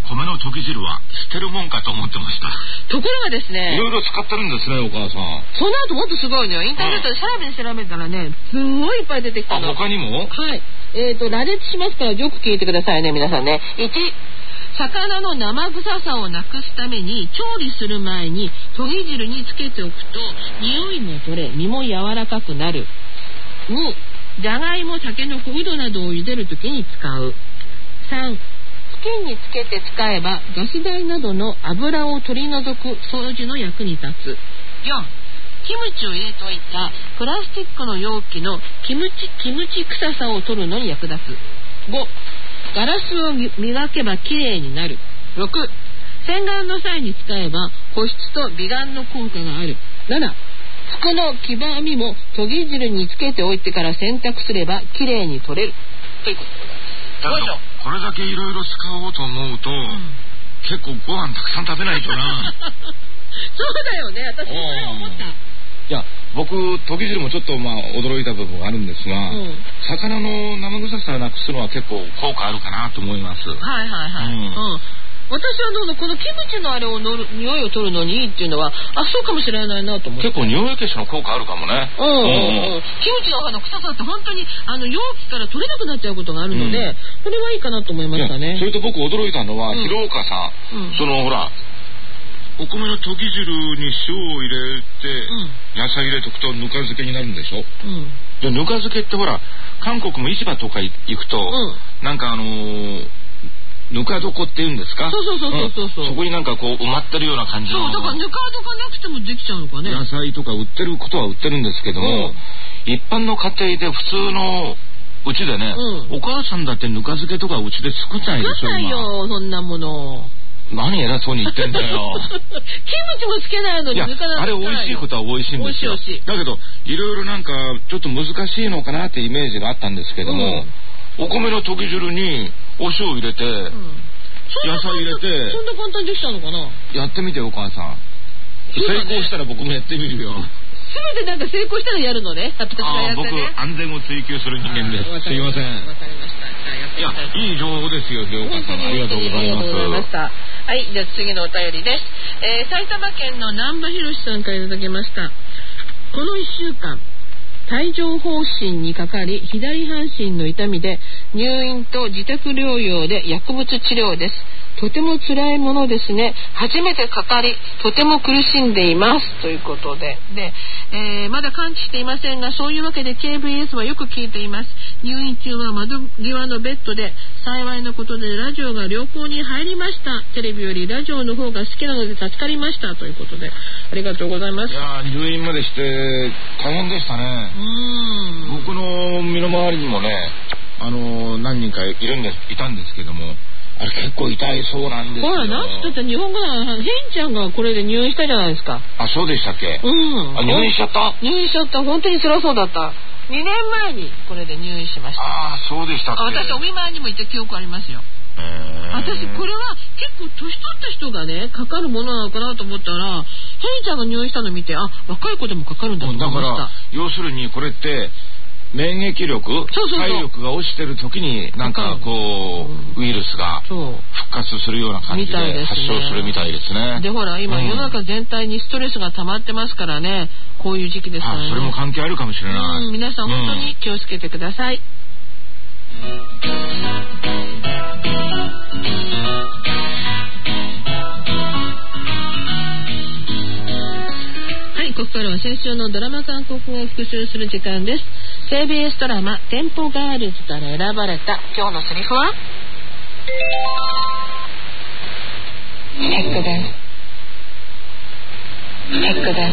米の溶き汁は捨てるもんかと思ってました。 ところがですね、 いろいろ使ってるんですね、お母さん。 その後もっとすごいのよ。インターネットで調べて調べたらね、すごいいっぱい出てきたの。 あ、他にも？ はい。えっと、羅列しますからよく聞いてくださいね、皆さんね。いち、魚の生臭さをなくすために調理する前に研ぎ汁につけておくと匂いも取れ、身も柔らかくなる。に、じゃがいも、たけのこ、うどなどを茹でるときに使う。さん、布巾につけて使えばガス台などの油を取り除く掃除の役に立つ。よん、キムチを入れておいたプラスチックの容器のキムチ、キムチ臭さを取るのに役立つ。ご、ガラスを磨けばきれいになる。ろく、洗顔の際に使えば保湿と美顔の効果がある。なな、服の黄ばみも研ぎ汁につけておいてから洗濯すればきれいに取れるということでございます。 だけどこれだけいろいろ使おうと思うと、うん、結構ご飯たくさん食べないとな。 そうだよね、私もそれ思った。いや、僕研ぎ汁もちょっとまあ驚いた部分があるんですが、うん、魚の生臭さをなくすのは結構効果あるかなと思います。 はいはいはい、うんうん、私はどうぞこのキムチのあれをのる匂いを取るのにいいっていうのは、あ、そうかもしれないなと思って。 結構匂い消しの効果あるかもね。 うんうんうん、キムチのあの臭さって本当にあの容器から取れなくなっちゃうことがあるので、うん、それはいいかなと思いましたね。 それと僕驚いたのは、うん、広岡さん、うん、そのほらお米の溶き汁に塩を入れて、うん、野菜入れとくとぬか漬けになるんでしょ、うん、でぬか漬けってほら韓国も市場とか行くと、うん、なんかあのーぬか床って言うんですか。 そうそうそうそうそう、うん、 そこになんかこう埋まってるような感じの。 そうだからぬか床なくてもできちゃうのかね。 野菜とか売ってることは売ってるんですけども、うん、一般の家庭で普通のうちでね、うん、お母さんだってぬか漬けとかうちで作んないでしょ。 作んないよそんなもの。 何偉そうに言ってんだよ。 キムチもつけないのにぬかあれ美味しいことは美味しいんですよ。 美味しい美味しい。 だけどいろいろなんかちょっと難しいのかなってイメージがあったんですけども、うん、お米の溶き汁にお塩入れて、うん、野菜入れてそんな簡単にできたのかな。 やってみてよお母さん、ね、成功したら僕もやってみるよ。 すべてなんか成功したらやるのね。私がやってね。 僕安全を追求する人間です。すいません。 わかりました。 いや、いい情報ですよ、お母さん。ありがとうございます。ありがとうございました。 はい、じゃあ次のお便りです。えー、埼玉県の南波博さんからいただきました。このいっしゅうかん帯状疱疹にかかり左半身の痛みで入院と自宅療養で薬物治療です。とても辛いものですね。初めてかかりとても苦しんでいますということで、で、えー、まだ完治していませんが、そういうわけで ケービーエス はよく聞いています。入院中は窓際のベッドで幸いなことでラジオが良好に入りました。テレビよりラジオの方が好きなので助かりましたということで、ありがとうございます。 いや入院までして大変でしたね。うん、僕の身の回りにもね、あの何人かいるんですいたんですけども、あれ結構痛いそうなんですよ。 ほら、なんつったって日本語なヘンちゃんがこれで入院したじゃないですか。 あ、そうでしたっけ。 うん。 あ、入院しちゃった。 入院しちゃった。本当に辛そうだった。にねんまえにこれで入院しました。 ああ、そうでしたっけ。 私お見舞いにも行った記憶ありますよ。へー。私これは結構年取った人がねかかるものなのかなと思ったら、ヘンちゃんが入院したの見て、あ、若い子でもかかるんだと思いました。 だから要するにこれって免疫力、体力が落ちてる時になんかこうウイルスが復活するような感じで発症するみたいですね。 でほら今世の中全体にストレスが溜まってますからね、こういう時期ですからね。 それも関係あるかもしれない。 うん、皆さん本当に気をつけてください。はい、ここからは先週のドラマ韓国語を復習する時間です。ケービーエス ドラマテンポガールズから選ばれた今日のセリフは 했거든 했거든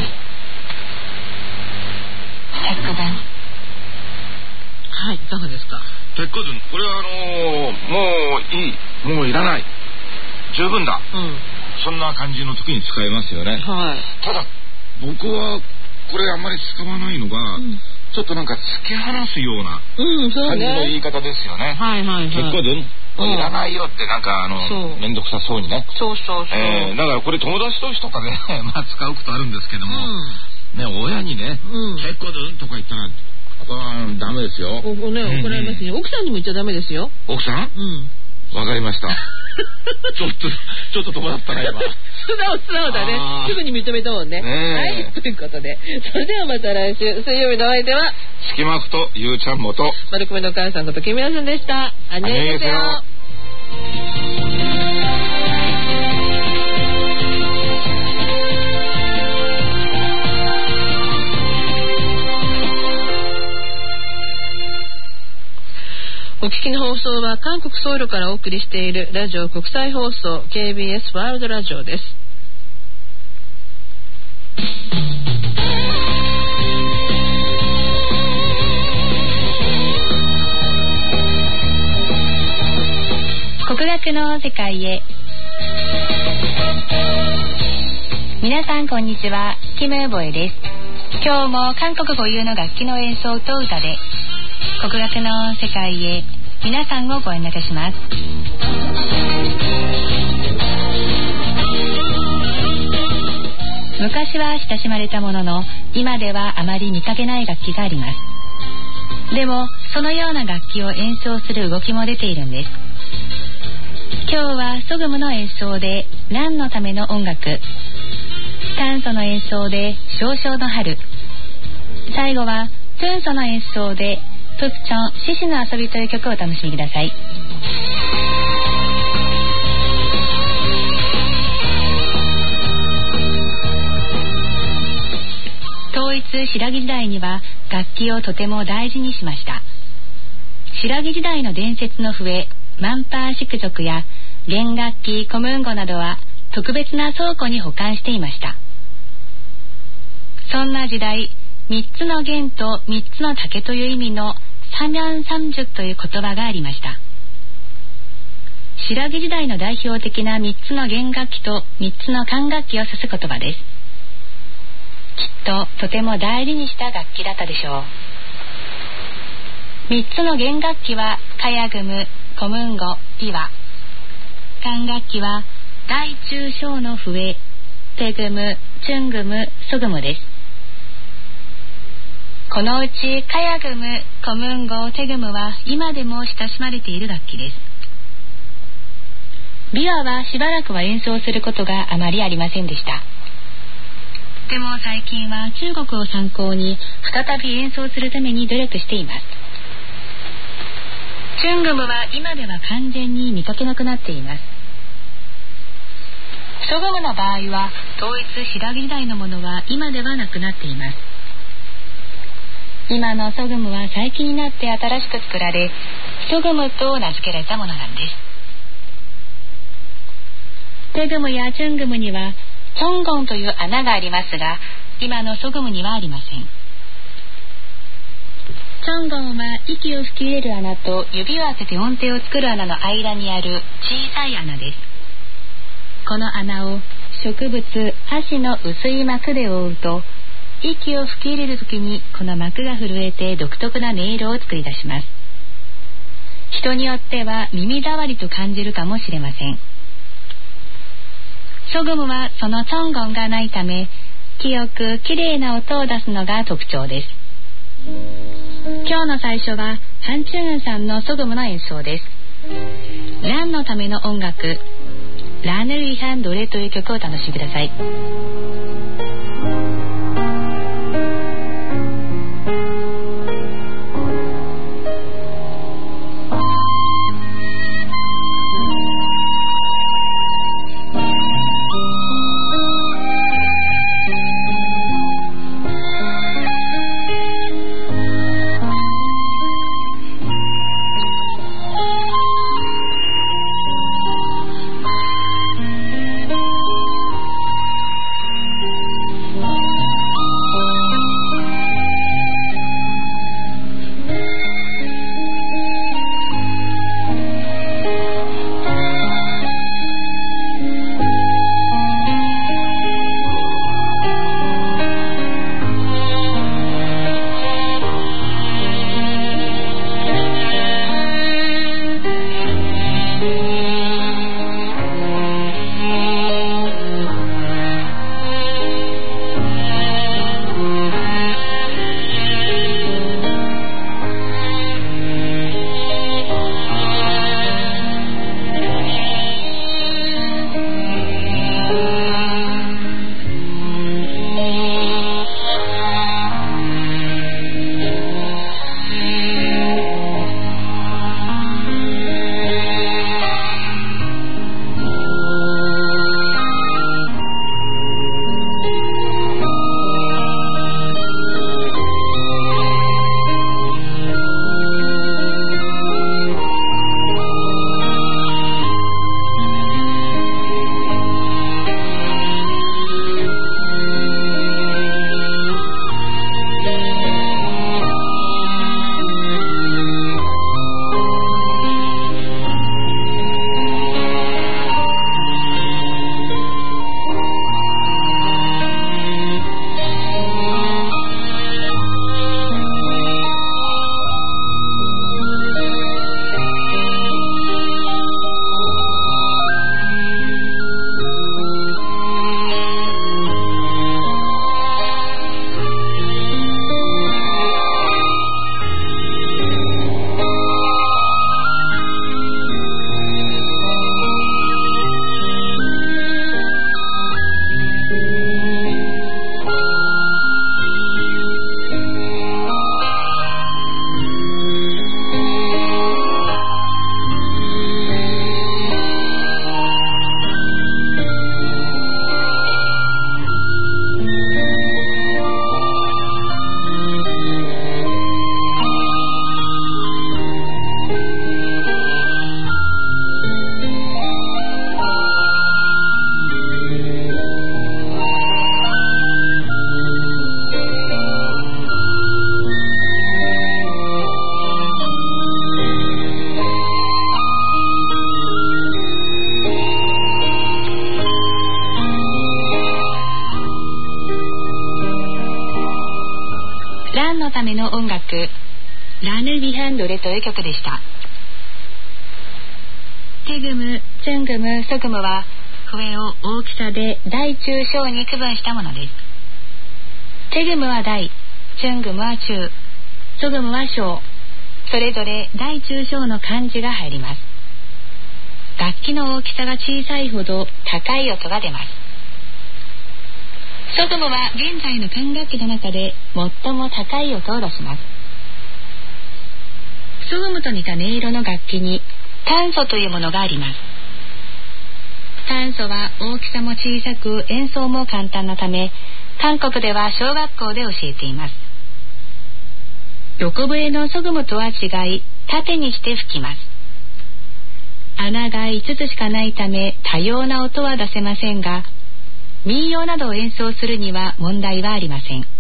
했거든。 はい、いかがですか。 했거든、これはあのー、もういい、もういらない、十分だ、うん、そんな感じの時に使えますよね。 はい、 ただ僕はこれあんまり使わないのが、うん、ちょっとなんか突き放すような感じの言い方ですよね。 はいはいはい。 結構でいらないよってなんかあの面倒くさそうにね。 そうそうそう。 えー、だからこれ友達同士とかで、ね、まあ使うことあるんですけども、うん、ね親にね、うん、結構でとか言ったらここはダメですよ。 おね怒られますね、うんうん。奥さんにも言っちゃダメですよ。 奥さん？ うん。 わかりました。 ちょっとちょっとどこだったな今。 素直素直だね。すぐに認めたもんね。 ねはい、ということで、それではまた来週水曜日の相手はスキマフとゆうちゃんもと丸くめのお母さんことキミヤさんでした。あにょいですよ。お聞きの放送は韓国ソウルからお送りしているラジオ国際放送 ケービーエス ワールドラジオです。 国楽の世界へ。皆さんこんにちは、キム・ボエです。今日も韓国語有の楽器の演奏と歌で国楽の世界へ皆さんをご案内いたします。昔は親しまれたものの今ではあまり見かけない楽器があります。でもそのような楽器を演奏する動きも出ているんです。今日はソグムの演奏でランのための音楽、炭素の演奏で少々の春、最後はトゥンソの演奏でプクチョン獅子の遊びという曲をお楽しみください。統一新羅時代には楽器をとても大事にしました。新羅時代の伝説の笛マンパーシク族や弦楽器コムンゴなどは特別な倉庫に保管していました。そんな時代、三つの弦と三つの竹という意味のサミャンサムジュという言葉がありました。新羅時代の代表的な三つの弦楽器と三つの管楽器を指す言葉です。きっととても大事にした楽器だったでしょう。三つの弦楽器はカヤグム、コムンゴ、ビワ。管楽器は大中小の笛、テグム、チュングム、ソグムです。このうちカヤグム、コムンゴ、テグムは今でも親しまれている楽器です。ビワはしばらくは演奏することがあまりありませんでした。でも最近は中国を参考に再び演奏するために努力しています。チュングムは今では完全に見かけなくなっています。ソグムの場合は統一新羅時代のものは今ではなくなっています。今のソグムは最近になって新しく作られソグムと名付けられたものなんです。テグムやチュングムにはチョンゴンという穴がありますが今のソグムにはありません。チョンゴンは息を吹き入れる穴と指を当てて音程を作る穴の間にある小さい穴です。この穴を植物箸の薄い膜で覆うと息を吹き入れるときにこの膜が震えて独特な音色を作り出します。人によっては耳障りと感じるかもしれません。ソグムはそのチョンゴンがないため清くきれいな音を出すのが特徴です。今日の最初はハンチューンさんのソグムの演奏です。ランのための音楽、ラネルイハンドレという曲をお楽しみください。 중요한 노래という曲でした。テグム、チュングム、ソグムは笛を大きさで大中小に区分したものです。テグムは大、チュングムは中、ソグムは小、それぞれ大中小の漢字が入ります。楽器の大きさが小さいほど高い音が出ます。ソグムは現在の管楽器の中で最も高い音を出します。ソグムと似た音色の楽器に炭素というものがあります。炭素は大きさも小さく演奏も簡単なため、韓国では小学校で教えています。横笛のソグムとは違い、縦にして吹きます。穴がいつつしかないため多様な音は出せませんが、民謡などを演奏するには問題はありません。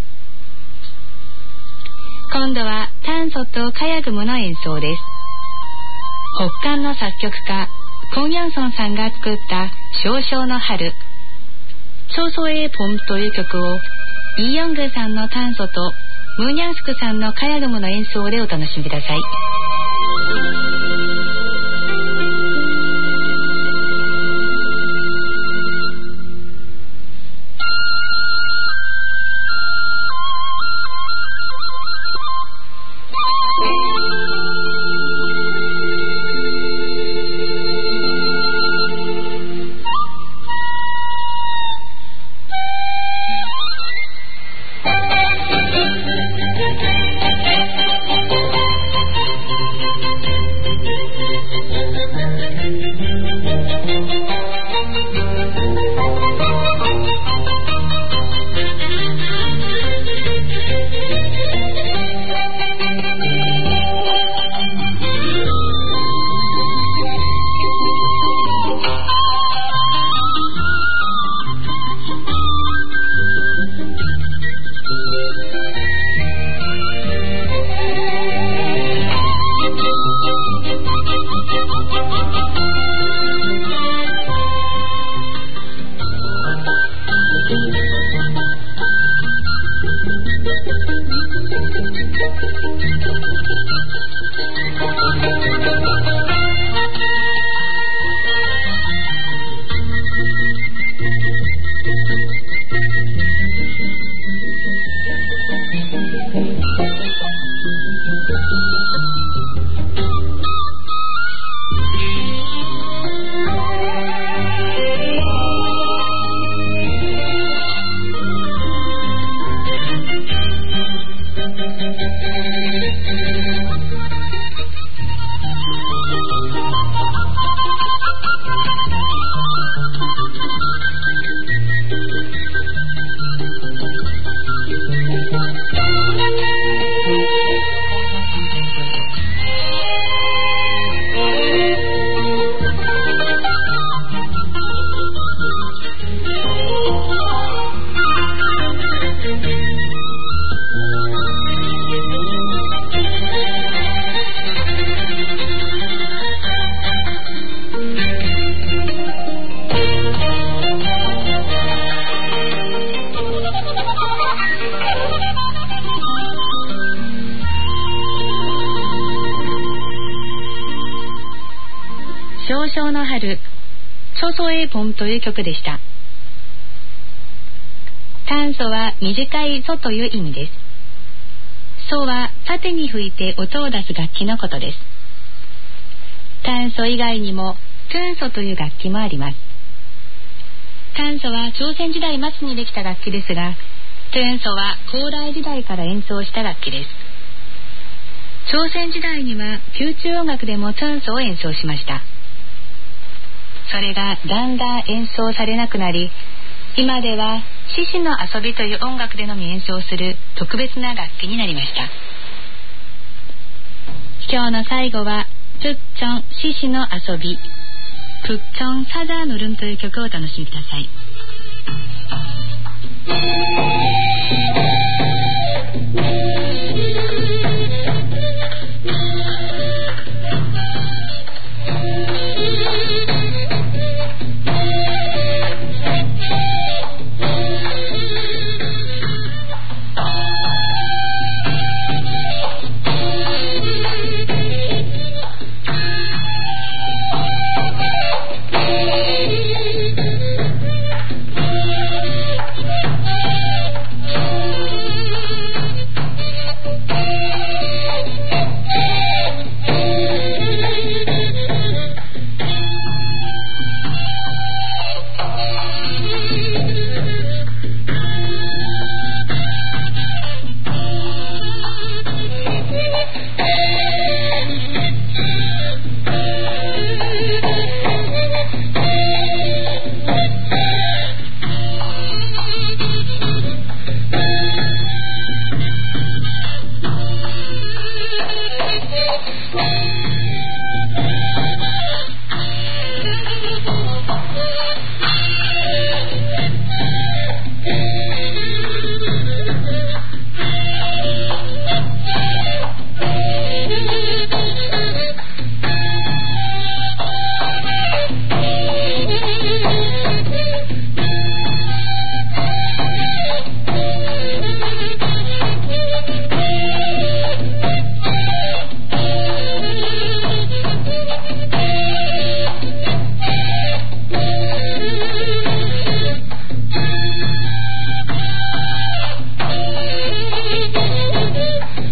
今度は炭素とカヤグムの演奏です。北韓の作曲家コン・ヤンソンさんが作った少々の春、ソソエポンという曲をイ・ヨングさんの炭素とムーニャンスクさんのカヤグムの演奏でお楽しみください。少々の春、ソソエポンという曲でした。炭素は短いソという意味です。ソは縦に吹いて音を出す楽器のことです。炭素以外にもトゥンソという楽器もあります。炭素は朝鮮時代末にできた楽器ですが、トゥンソは高麗時代から演奏した楽器です。朝鮮時代には宮中音楽でもトゥンソを演奏しました。それがだんだん演奏されなくなり、今では獅子の遊びという音楽でのみ演奏する特別な楽器になりました。今日の最後はプッチョン獅子の遊び、プッチョンサザーヌルンという曲をお楽しみください。